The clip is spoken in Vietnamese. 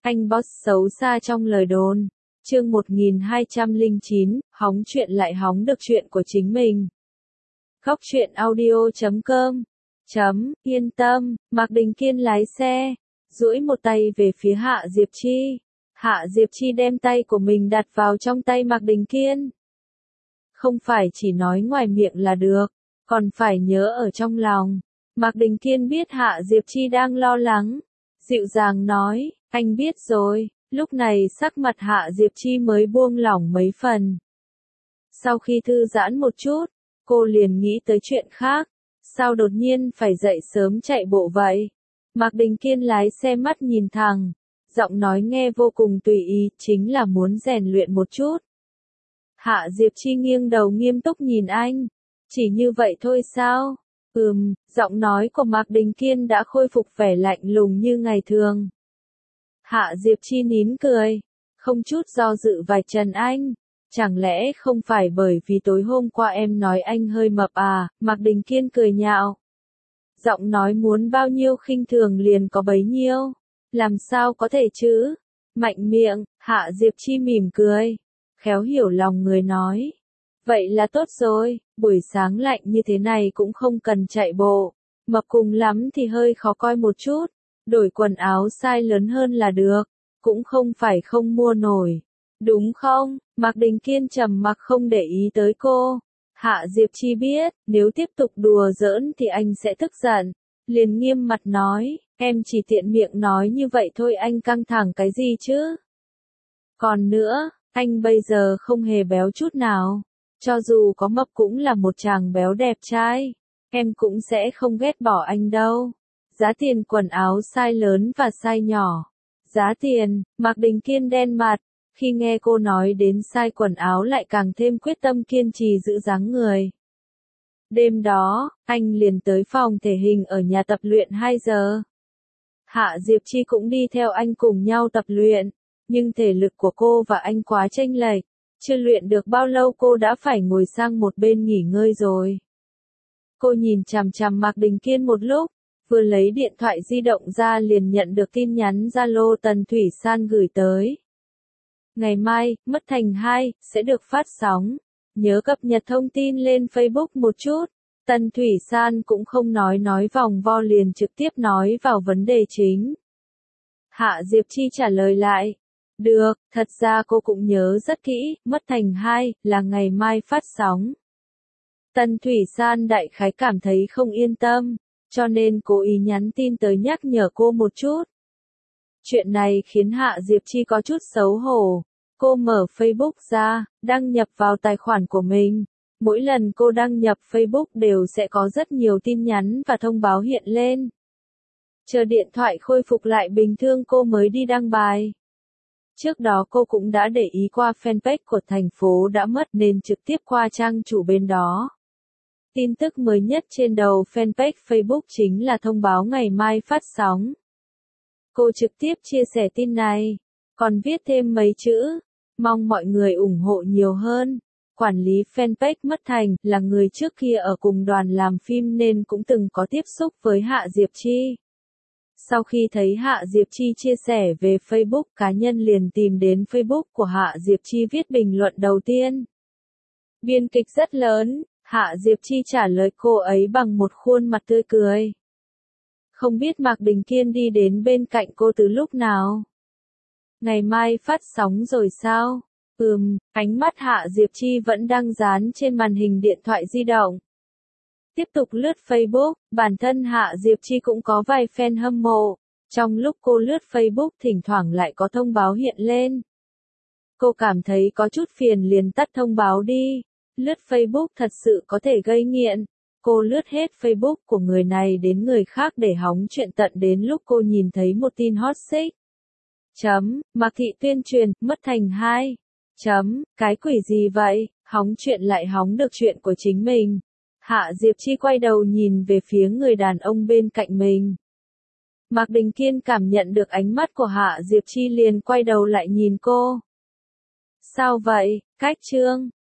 Anh boss xấu xa trong lời đồn. Chương 1209, hóng chuyện lại hóng được chuyện của chính mình. Góc truyện audio.com. Yên tâm, Mạc Đình Kiên lái xe, duỗi một tay về phía Hạ Diệp Chi. Hạ Diệp Chi đem tay của mình đặt vào trong tay Mạc Đình Kiên. Không phải chỉ nói ngoài miệng là được, còn phải nhớ ở trong lòng. Mạc Đình Kiên biết Hạ Diệp Chi đang lo lắng, dịu dàng nói, anh biết rồi. Lúc này sắc mặt Hạ Diệp Chi mới buông lỏng mấy phần. Sau khi thư giãn một chút, cô liền nghĩ tới chuyện khác. Sao đột nhiên phải dậy sớm chạy bộ vậy? Mạc Đình Kiên lái xe mắt nhìn thẳng, giọng nói nghe vô cùng tùy ý, chính là muốn rèn luyện một chút. Hạ Diệp Chi nghiêng đầu nghiêm túc nhìn anh. Chỉ như vậy thôi sao? Giọng nói của Mạc Đình Kiên đã khôi phục vẻ lạnh lùng như ngày thường. Hạ Diệp Chi nín cười, không chút do dự vạch trần anh. Chẳng lẽ không phải bởi vì tối hôm qua em nói anh hơi mập à? Mạc Đình Kiên cười nhạo. Giọng nói muốn bao nhiêu khinh thường liền có bấy nhiêu. Làm sao có thể chứ? Mạnh miệng, Hạ Diệp Chi mỉm cười, khéo hiểu lòng người nói. Vậy là tốt rồi, buổi sáng lạnh như thế này cũng không cần chạy bộ. Mập cùng lắm thì hơi khó coi một chút. Đổi quần áo size lớn hơn là được, cũng không phải không mua nổi. Đúng không? Mạc Đình Kiên trầm mặc không để ý tới cô. Hạ Diệp Chi biết, nếu tiếp tục đùa giỡn thì anh sẽ tức giận. Liền nghiêm mặt nói, em chỉ tiện miệng nói như vậy thôi, anh căng thẳng cái gì chứ? Còn nữa, anh bây giờ không hề béo chút nào. Cho dù có mập cũng là một chàng béo đẹp trai. Em cũng sẽ không ghét bỏ anh đâu. Giá tiền quần áo size lớn và size nhỏ. Giá tiền, Mạc Đình Kiên đen mặt. Khi nghe cô nói đến size quần áo lại càng thêm quyết tâm kiên trì giữ dáng người. Đêm đó, anh liền tới phòng thể hình ở nhà tập luyện 2 giờ. Hạ Diệp Chi cũng đi theo anh cùng nhau tập luyện. Nhưng thể lực của cô và anh quá chênh lệch. Chưa luyện được bao lâu cô đã phải ngồi sang một bên nghỉ ngơi rồi. Cô nhìn chằm chằm Mạc Đình Kiên một lúc. Vừa lấy điện thoại di động ra liền nhận được tin nhắn Zalo Tần Thủy San gửi tới. Ngày mai, Mất Thành 2, sẽ được phát sóng. Nhớ cập nhật thông tin lên Facebook một chút. Tần Thủy San cũng không nói vòng vo liền trực tiếp nói vào vấn đề chính. Hạ Diệp Chi trả lời lại. Được, thật ra cô cũng nhớ rất kỹ, Mất Thành 2, là ngày mai phát sóng. Tần Thủy San đại khái cảm thấy không yên tâm. Cho nên cố ý nhắn tin tới nhắc nhở cô một chút. Chuyện này khiến Hạ Diệp Chi có chút xấu hổ. Cô mở Facebook ra, đăng nhập vào tài khoản của mình. Mỗi lần cô đăng nhập Facebook đều sẽ có rất nhiều tin nhắn và thông báo hiện lên. Chờ điện thoại khôi phục lại bình thường cô mới đi đăng bài. Trước đó cô cũng đã để ý qua fanpage của thành phố đã mất nên trực tiếp qua trang chủ bên đó. Tin tức mới nhất trên đầu fanpage Facebook chính là thông báo ngày mai phát sóng. Cô trực tiếp chia sẻ tin này, còn viết thêm mấy chữ, mong mọi người ủng hộ nhiều hơn. Quản lý fanpage Mất Thành là người trước kia ở cùng đoàn làm phim nên cũng từng có tiếp xúc với Hạ Diệp Chi. Sau khi thấy Hạ Diệp Chi chia sẻ về Facebook cá nhân liền tìm đến Facebook của Hạ Diệp Chi viết bình luận đầu tiên. Biên kịch rất lớn. Hạ Diệp Chi trả lời cô ấy bằng một khuôn mặt tươi cười. Không biết Mạc Đình Kiên đi đến bên cạnh cô từ lúc nào? Ngày mai phát sóng rồi sao? Ánh mắt Hạ Diệp Chi vẫn đang dán trên màn hình điện thoại di động. Tiếp tục lướt Facebook, bản thân Hạ Diệp Chi cũng có vài fan hâm mộ. Trong lúc cô lướt Facebook thỉnh thoảng lại có thông báo hiện lên. Cô cảm thấy có chút phiền liền tắt thông báo đi. Lướt Facebook thật sự có thể gây nghiện. Cô lướt hết Facebook của người này đến người khác để hóng chuyện tận đến lúc cô nhìn thấy một tin hot search. Mạc Thị tuyên truyền, Mất Thành 2. Cái quỷ gì vậy, hóng chuyện lại hóng được chuyện của chính mình. Hạ Diệp Chi quay đầu nhìn về phía người đàn ông bên cạnh mình. Mạc Đình Kiên cảm nhận được ánh mắt của Hạ Diệp Chi liền quay đầu lại nhìn cô. Sao vậy, cách chương?